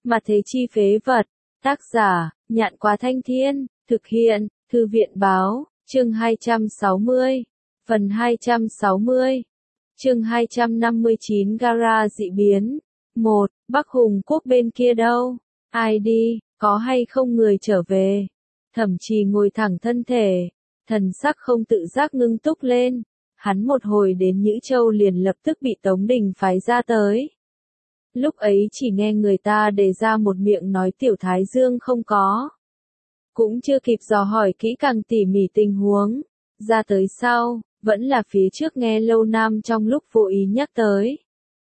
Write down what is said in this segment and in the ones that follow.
Mà thế chi phế vật. Tác giả, Nhạn Quá Thanh Thiên, thực hiện, Thư viện Báo, chương 260, phần 260, chương 259 Gara dị biến. 1. Bắc Hùng Quốc bên kia đâu? Ai đi, có hay không người trở về? Thẩm Trì ngồi thẳng thân thể, thần sắc không tự giác ngưng túc lên. Hắn một hồi đến Nhữ Châu liền lập tức bị Tống Đình phái ra tới. Lúc ấy chỉ nghe người ta đề ra một miệng nói Tiểu Thái Dương không có. Cũng chưa kịp dò hỏi kỹ càng tỉ mỉ tình huống. Ra tới sau, vẫn là phía trước nghe Lâu Nam trong lúc vô ý nhắc tới.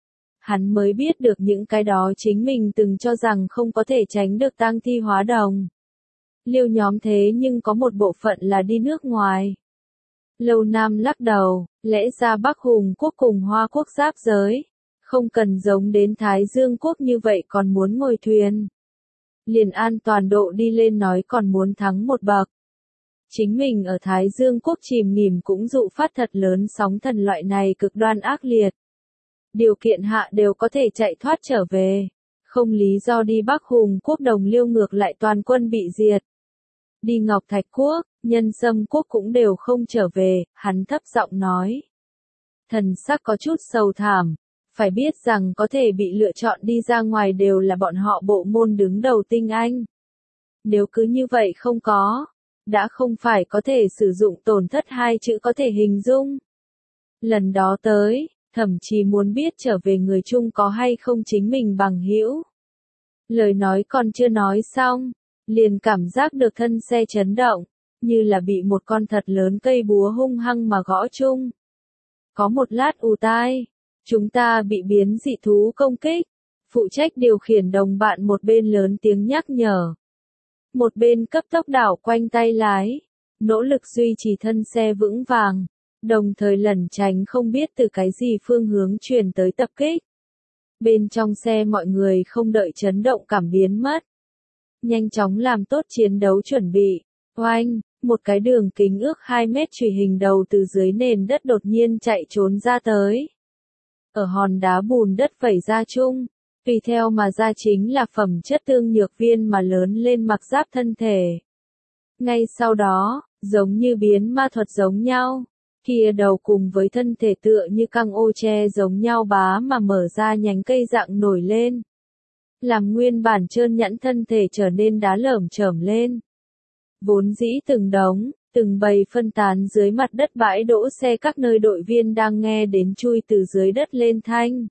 Hắn mới biết được những cái đó chính mình từng cho rằng không có thể tránh được tang thi hóa đồng. Liêu nhóm thế nhưng có một bộ phận là đi nước ngoài. Lâu Nam lắc đầu, lẽ ra Bắc Hùng Quốc cùng Hoa Quốc giáp giới. Không cần giống đến Thái Dương Quốc như vậy còn muốn ngồi thuyền. Liền an toàn độ đi lên nói còn muốn thắng một bậc. Chính mình ở Thái Dương Quốc chìm nghỉm cũng dụ phát thật lớn sóng thần loại này cực đoan ác liệt. Điều kiện hạ đều có thể chạy thoát trở về. Không lý do đi Bắc Hùng Quốc đồng liêu ngược lại toàn quân bị diệt. Đi Ngọc Thạch Quốc, Nhân Sâm Quốc cũng đều không trở về, hắn thấp giọng nói. Thần sắc có chút sầu thảm. Phải biết rằng có thể bị lựa chọn đi ra ngoài đều là bọn họ bộ môn đứng đầu tinh anh. Nếu cứ như vậy không có, đã không phải có thể sử dụng tổn thất hai chữ có thể hình dung. Lần đó tới, Thậm chí muốn biết trở về người chung có hay không chính mình bằng hữu. Lời nói còn chưa nói xong, liền cảm giác được thân xe chấn động, như là bị một con thật lớn cây búa hung hăng mà gõ chung. Có một lát ù tai. Chúng ta bị biến dị thú công kích. Phụ trách điều khiển đồng bạn một bên lớn tiếng nhắc nhở. Một bên cấp tốc đảo quanh tay lái. Nỗ lực duy trì thân xe vững vàng. Đồng thời lẩn tránh không biết từ cái gì phương hướng truyền tới tập kích. Bên trong xe mọi người không đợi chấn động cảm biến mất. Nhanh chóng làm tốt chiến đấu chuẩn bị. Oanh, một cái đường kính ước 2 mét chùy hình đầu từ dưới nền đất đột nhiên chạy trốn ra tới. Ở hòn đá bùn đất vẩy ra chung, tùy theo mà ra chính là phẩm chất tương nhược viên mà lớn lên mặc giáp thân thể. Ngay sau đó, giống như biến ma thuật giống nhau, kia đầu cùng với thân thể tựa như căng ô tre giống nhau bá mà mở ra nhánh cây dạng nổi lên. Làm nguyên bản trơn nhẵn thân thể trở nên đá lởm chởm lên. Vốn dĩ từng bầy phân tán dưới mặt đất bãi đỗ xe các nơi đội viên đang nghe đến chui từ dưới đất lên thanh.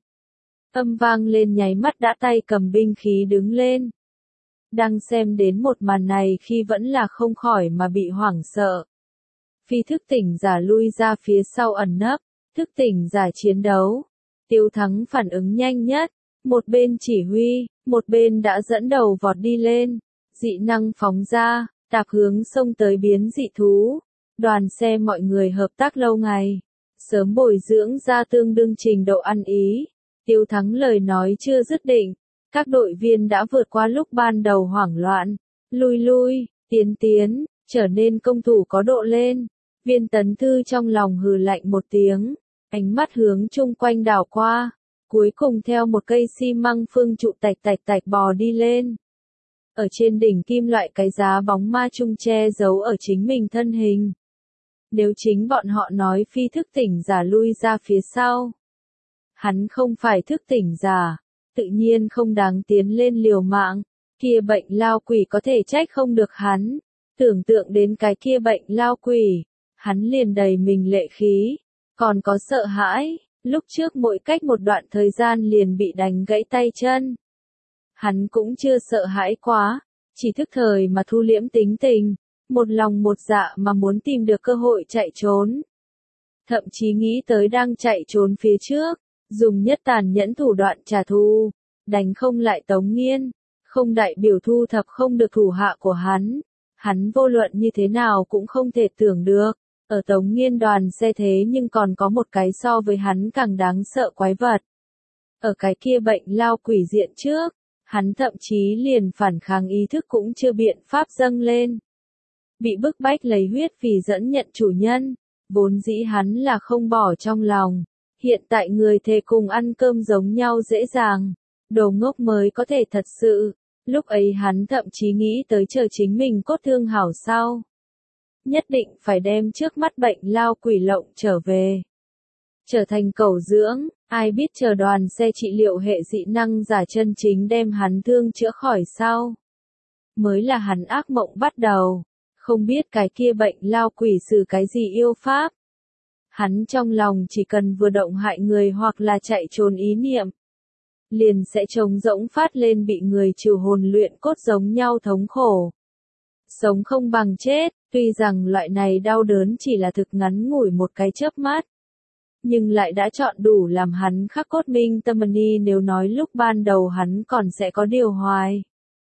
Âm vang lên nháy mắt đã tay cầm binh khí đứng lên. Đang xem đến một màn này khi vẫn là không khỏi mà bị hoảng sợ. Phi thức tỉnh giả lui ra phía sau ẩn nấp, thức tỉnh giả chiến đấu. Tiêu Thắng phản ứng nhanh nhất, một bên chỉ huy, một bên đã dẫn đầu vọt đi lên, dị năng phóng ra. Tạp hướng xông tới biến dị thú. Đoàn xe mọi người hợp tác lâu ngày. Sớm bồi dưỡng ra tương đương trình độ ăn ý. Tiêu Thắng lời nói chưa dứt định. Các đội viên đã vượt qua lúc ban đầu hoảng loạn. Lui, tiến, trở nên công thủ có độ lên. Viên Tấn Thư trong lòng hừ lạnh một tiếng. Ánh mắt hướng chung quanh đảo qua. Cuối cùng theo một cây xi măng phương trụ tạch bò đi lên. Ở trên đỉnh kim loại cái giá bóng ma trung che giấu ở chính mình thân hình. Nếu chính bọn họ nói phi thức tỉnh giả lui ra phía sau. Hắn không phải thức tỉnh giả, tự nhiên không đáng tiến lên liều mạng, kia bệnh lao quỷ có thể trách không được hắn. Tưởng tượng đến cái kia bệnh lao quỷ, hắn liền đầy mình lệ khí, còn có sợ hãi, lúc trước mỗi cách một đoạn thời gian liền bị đánh gãy tay chân. Hắn cũng chưa sợ hãi quá, chỉ thức thời mà thu liễm tính tình, một lòng một dạ mà muốn tìm được cơ hội chạy trốn. Thậm chí nghĩ tới đang chạy trốn phía trước, dùng nhất tàn nhẫn thủ đoạn trả thù, đánh không lại Tống Nghiên, không đại biểu thu thập không được thủ hạ của hắn. Hắn vô luận như thế nào cũng không thể tưởng được, ở Tống Nghiên đoàn xe thế nhưng còn có một cái so với hắn càng đáng sợ quái vật. Ở cái kia bệnh lao quỷ diện trước. Hắn thậm chí liền phản kháng ý thức cũng chưa biện pháp dâng lên. Bị bức bách lấy huyết vì dẫn nhận chủ nhân, vốn dĩ hắn là không bỏ trong lòng. Hiện tại người thề cùng ăn cơm giống nhau dễ dàng, đồ ngốc mới có thể thật sự Lúc ấy hắn thậm chí nghĩ tới chờ chính mình cốt thương hảo sau. Nhất định phải đem trước mắt bệnh lao quỷ lộng trở về. Trở thành cẩu dưỡng, ai biết chờ đoàn xe trị liệu hệ dị năng giả chân chính đem hắn thương chữa khỏi sau. Mới là hắn ác mộng bắt đầu, không biết cái kia bệnh lao quỷ xử cái gì yêu pháp. Hắn trong lòng chỉ cần vừa động hại người hoặc là chạy trốn ý niệm, liền sẽ trống rỗng phát lên bị người trừ hồn luyện cốt giống nhau thống khổ. Sống không bằng chết, tuy rằng loại này đau đớn chỉ là thực ngắn ngủi một cái chớp mắt, nhưng lại đã chọn đủ làm hắn khắc cốt minh tâm ni. Nếu nói lúc ban đầu hắn còn sẽ có điều hoài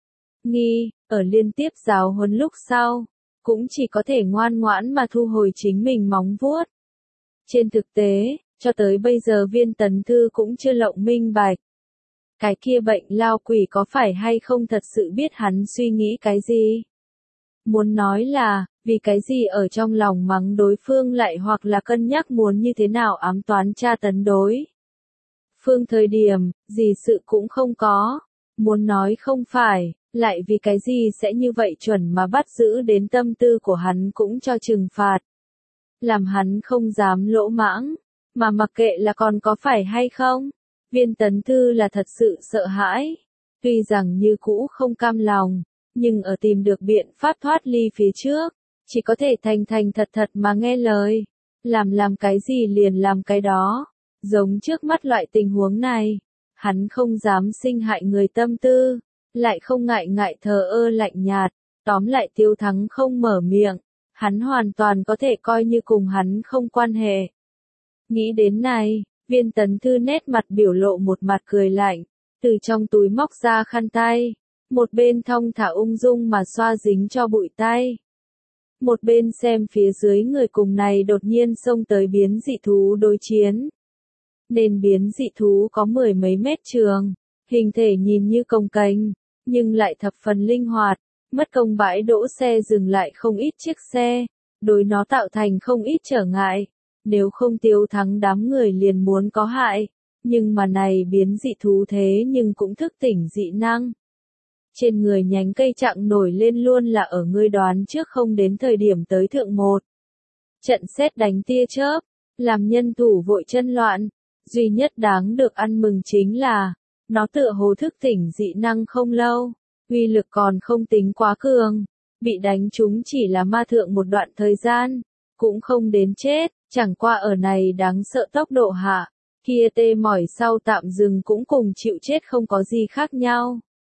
nghi, ở liên tiếp giáo huấn lúc sau, cũng chỉ có thể ngoan ngoãn mà thu hồi chính mình móng vuốt. Trên thực tế, cho tới bây giờ Viên Tấn Thư cũng chưa lộng minh bạch. Cái kia bệnh lao quỷ có phải hay không thật sự biết hắn suy nghĩ cái gì? Muốn nói là, vì cái gì ở trong lòng mắng đối phương lại hoặc là cân nhắc muốn như thế nào ám toán tra tấn đối phương thời điểm, gì sự cũng không có. Muốn nói không phải, lại vì cái gì sẽ như vậy chuẩn mà bắt giữ đến tâm tư của hắn cũng cho trừng phạt. Làm hắn không dám lỗ mãng, mà mặc kệ là còn có phải hay không. Viên Tấn Thư là thật sự sợ hãi, tuy rằng như cũ không cam lòng, nhưng ở tìm được biện pháp thoát ly phía trước, chỉ có thể thành thành thật thật mà nghe lời, làm cái gì liền làm cái đó. Giống trước mắt loại tình huống này, hắn không dám sinh hại người tâm tư, lại không ngại thờ ơ lạnh nhạt, tóm lại Tiêu Thắng không mở miệng, hắn hoàn toàn có thể coi như cùng hắn không quan hệ. Nghĩ đến này, Viên Tấn Thư nét mặt biểu lộ một mặt cười lạnh, từ trong túi móc ra khăn tay, một bên thong thả ung dung mà xoa dính cho bụi tay. Một bên xem phía dưới người cùng này đột nhiên xông tới biến dị thú đối chiến. Nên biến dị thú có 10 mấy mét trường, hình thể nhìn như cồng kềnh, nhưng lại thập phần linh hoạt, mất công bãi đỗ xe dừng lại không ít chiếc xe, đối nó tạo thành không ít trở ngại. Nếu không Tiêu Thắng đám người liền muốn có hại, nhưng mà này biến dị thú thế nhưng cũng thức tỉnh dị năng. Trên người nhánh cây chặng nổi lên luôn là ở ngươi đoán trước không đến thời điểm tới thượng một. Trận sét đánh tia chớp, làm nhân thủ vội chân loạn, duy nhất đáng được ăn mừng chính là, nó tựa hồ thức tỉnh dị năng không lâu, uy lực còn không tính quá cường, bị đánh trúng chỉ là ma thượng một đoạn thời gian, cũng không đến chết. Chẳng qua ở này đáng sợ tốc độ hạ, kia tê mỏi sau tạm dừng cũng cùng chịu chết không có gì khác nhau.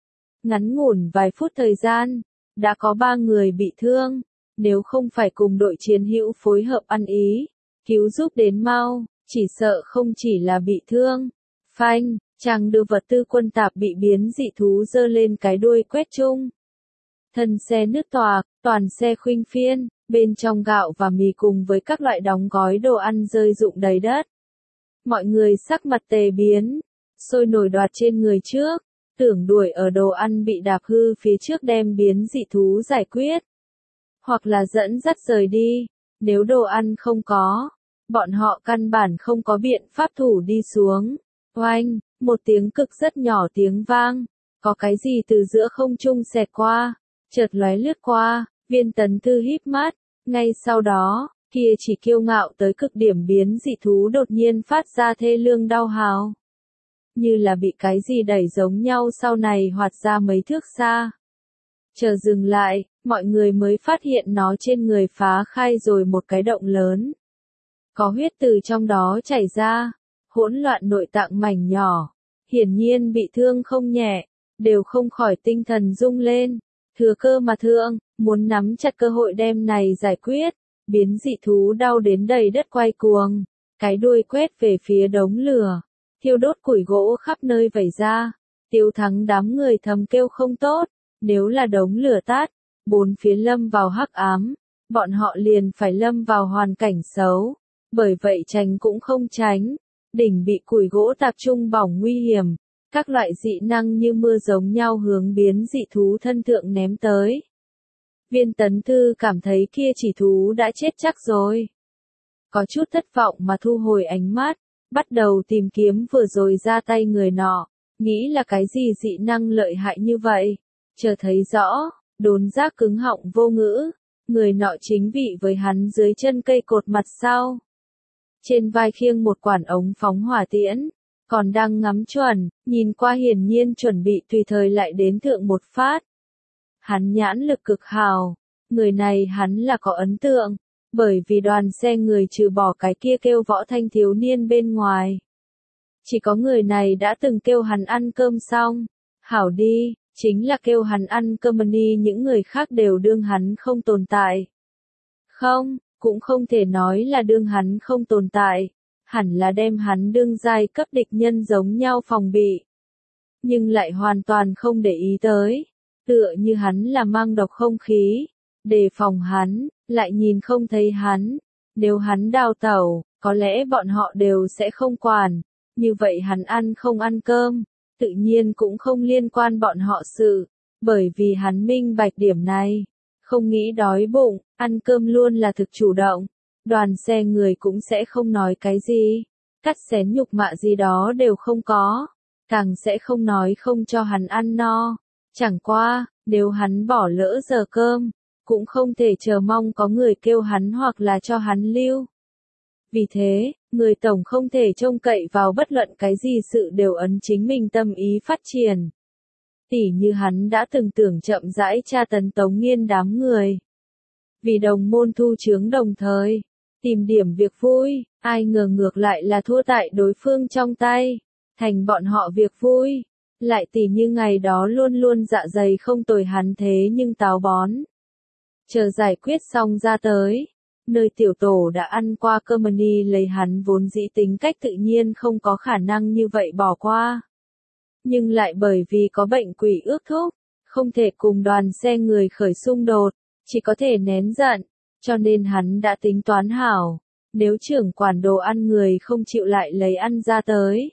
Ngắn ngủn vài phút thời gian, đã có 3 người bị thương, nếu không phải cùng đội chiến hữu phối hợp ăn ý, cứu giúp đến mau, chỉ sợ không chỉ là bị thương. Phanh, chàng đưa vật tư quân tạp bị biến dị thú giơ lên cái đuôi quét chung. Thân xe nứt toạc, toàn xe khuynh phiên. Bên trong gạo và mì cùng với các loại đóng gói đồ ăn rơi rụng đầy đất. Mọi người sắc mặt tề biến, sôi nổi đoạt trên người trước, tưởng đuổi ở đồ ăn bị đạp hư phía trước đem biến dị thú giải quyết. Hoặc là dẫn dắt rời đi, nếu đồ ăn không có, bọn họ căn bản không có biện pháp thủ đi xuống. Oanh, một tiếng cực rất nhỏ tiếng vang, có cái gì từ giữa không trung xẹt qua, chợt lóe lướt qua. Viên Tấn Thư híp mắt, ngay sau đó, kia chỉ kiêu ngạo tới cực điểm biến dị thú đột nhiên phát ra thê lương đau hào. Như là bị cái gì đẩy giống nhau sau này hoạt ra mấy thước xa. Chờ dừng lại, mọi người mới phát hiện nó trên người phá khai rồi một cái động lớn. Có huyết từ trong đó chảy ra, hỗn loạn nội tạng mảnh nhỏ, hiển nhiên bị thương không nhẹ, đều không khỏi tinh thần rung lên. Thừa cơ mà thượng, muốn nắm chặt cơ hội đem này giải quyết, biến dị thú đau đến đầy đất quay cuồng, cái đuôi quét về phía đống lửa, thiêu đốt củi gỗ khắp nơi vẩy ra. Tiêu Thắng đám người thầm kêu không tốt, nếu là đống lửa tắt, bốn phía lâm vào hắc ám, bọn họ liền phải lâm vào hoàn cảnh xấu, bởi vậy tránh cũng không tránh, đỉnh bị củi gỗ tập trung bỏng nguy hiểm. Các loại dị năng như mưa giống nhau hướng biến dị thú thân thượng ném tới. Viên Tấn Thư cảm thấy kia chỉ thú đã chết chắc rồi. Có chút thất vọng mà thu hồi ánh mắt, bắt đầu tìm kiếm vừa rồi ra tay người nọ, nghĩ là cái gì dị năng lợi hại như vậy. Chờ thấy rõ, đốn giác cứng họng vô ngữ, người nọ chính vị với hắn dưới chân cây cột mặt sau. Trên vai khiêng một quản ống phóng hỏa tiễn, còn đang ngắm chuẩn, nhìn qua hiển nhiên chuẩn bị tùy thời lại đến thượng một phát. Hắn nhãn lực cực hào, người này hắn là có ấn tượng, bởi vì đoàn xe người trừ bỏ cái kia kêu võ thanh thiếu niên bên ngoài. Chỉ có người này đã từng kêu hắn ăn cơm xong, hảo đi, chính là kêu hắn ăn cơm đi, những người khác đều đương hắn không tồn tại. Không, cũng không thể nói là đương hắn không tồn tại, hẳn là đem hắn đương giai cấp địch nhân giống nhau phòng bị. Nhưng lại hoàn toàn không để ý tới, tựa như hắn là mang độc không khí, đề phòng hắn, lại nhìn không thấy hắn. Nếu hắn đào tẩu, có lẽ bọn họ đều sẽ không quản, như vậy hắn ăn không ăn cơm, tự nhiên cũng không liên quan bọn họ sự, bởi vì hắn minh bạch điểm này. Không nghĩ đói bụng, ăn cơm luôn là thực chủ động, đoàn xe người cũng sẽ không nói cái gì, cắt xén nhục mạ gì đó đều không có, càng sẽ không nói không cho hắn ăn no. Chẳng qua, nếu hắn bỏ lỡ giờ cơm, cũng không thể chờ mong có người kêu hắn hoặc là cho hắn lưu. Vì thế, người tổng không thể trông cậy vào bất luận cái gì sự đều ấn chính mình tâm ý phát triển. Tỉ như hắn đã từng tưởng chậm rãi tra tấn Tống Nghiên đám người. Vì đồng môn thu chướng đồng thời, tìm điểm việc vui, ai ngờ ngược lại là thua tại đối phương trong tay, thành bọn họ việc vui. Lại tỉ như ngày đó luôn luôn dạ dày không tồi hắn thế nhưng táo bón. Chờ giải quyết xong ra tới, nơi tiểu tổ đã ăn qua cơm đi, lấy hắn vốn dĩ tính cách tự nhiên không có khả năng như vậy bỏ qua. Nhưng lại bởi vì có bệnh quỷ ước thúc, không thể cùng đoàn xe người khởi xung đột, chỉ có thể nén giận, cho nên hắn đã tính toán hảo, nếu trưởng quản đồ ăn người không chịu lại lấy ăn ra tới.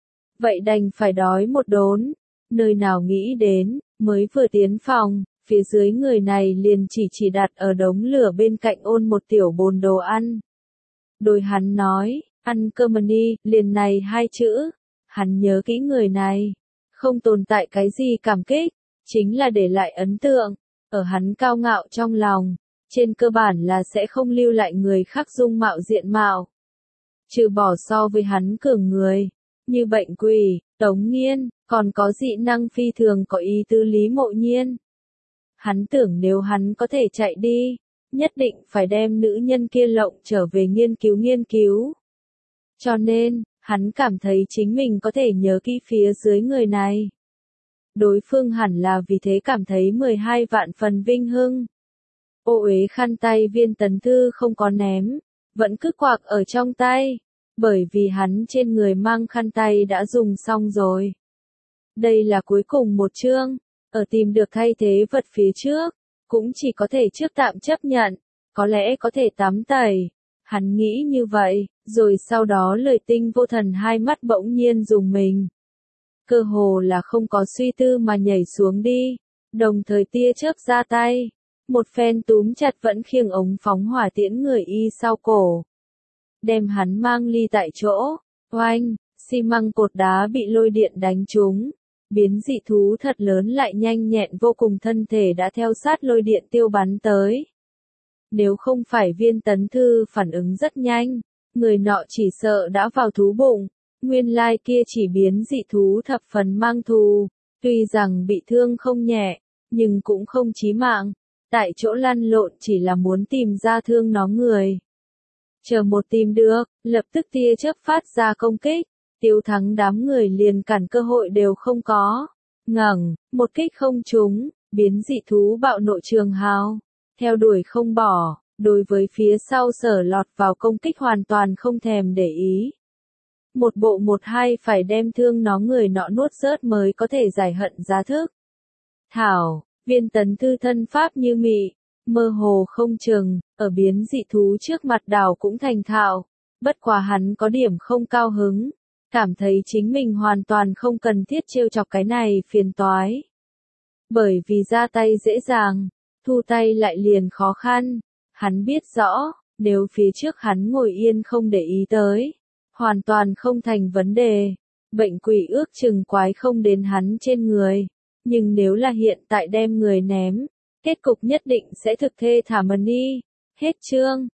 Vậy đành phải đói một đốn, nơi nào nghĩ đến, mới vừa tiến phòng, phía dưới người này liền chỉ đặt ở đống lửa bên cạnh ôn một tiểu bồn đồ ăn. Đối hắn nói, ăn cơm đi, liền này hai chữ. Hắn nhớ kỹ người này, không tồn tại cái gì cảm kích, chính là để lại ấn tượng, ở hắn cao ngạo trong lòng, trên cơ bản là sẽ không lưu lại người khác dung mạo diện mạo. Trừ bỏ so với hắn cường người, như bệnh quỷ, Tống Nghiên, còn có dị năng phi thường có ý tứ Lý Mộ Nhiên. Hắn tưởng nếu hắn có thể chạy đi, nhất định phải đem nữ nhân kia lộng trở về nghiên cứu. Cho nên, hắn cảm thấy chính mình có thể nhớ kỹ phía dưới người này. Đối phương hẳn là vì thế cảm thấy 12 vạn phần vinh hưng. Ô uế khăn tay Viên Tấn Thư không có ném, vẫn cứ quạc ở trong tay, bởi vì hắn trên người mang khăn tay đã dùng xong rồi. Đây là cuối cùng một chương, ở tìm được thay thế vật phía trước, cũng chỉ có thể trước tạm chấp nhận, có lẽ có thể tắm tẩy. Hắn nghĩ như vậy, rồi sau đó Lời Tinh vô thần hai mắt bỗng nhiên rùng mình. Cơ hồ là không có suy tư mà nhảy xuống đi, đồng thời tia chớp ra tay, một phen túm chặt vẫn khiêng ống phóng hỏa tiễn người y sau cổ. Đem hắn mang ly tại chỗ, oanh, xi măng cột đá bị lôi điện đánh trúng. Biến dị thú thật lớn lại nhanh nhẹn vô cùng thân thể đã theo sát lôi điện tiêu bắn tới. Nếu không phải Viên Tấn Thư phản ứng rất nhanh, người nọ chỉ sợ đã vào thú bụng, nguyên lai kia chỉ biến dị thú thập phần mang thù, tuy rằng bị thương không nhẹ, nhưng cũng không chí mạng, tại chỗ lăn lộn chỉ là muốn tìm ra thương nó người. Chờ một tìm được, lập tức tia chớp phát ra công kích, Tiêu Thắng đám người liền cản cơ hội đều không có. Ngẩng, một kích không trúng, biến dị thú bạo nộ trường hào, theo đuổi không bỏ, đối với phía sau sở lọt vào công kích hoàn toàn không thèm để ý. Một bộ một hai phải đem thương nó người nọ nuốt rớt mới có thể giải hận giá thức. Thảo, Viên Tấn Thư thân pháp như mị, mơ hồ không chừng, ở biến dị thú trước mặt đảo cũng thành thạo, bất quá hắn có điểm không cao hứng. Cảm thấy chính mình hoàn toàn không cần thiết trêu chọc cái này phiền toái. Bởi vì ra tay dễ dàng, thu tay lại liền khó khăn. Hắn biết rõ, nếu phía trước hắn ngồi yên không để ý tới, hoàn toàn không thành vấn đề. Bệnh quỷ ước chừng quái không đến hắn trên người. Nhưng nếu là hiện tại đem người ném, kết cục nhất định sẽ thực thê thảm đi. Hết chương.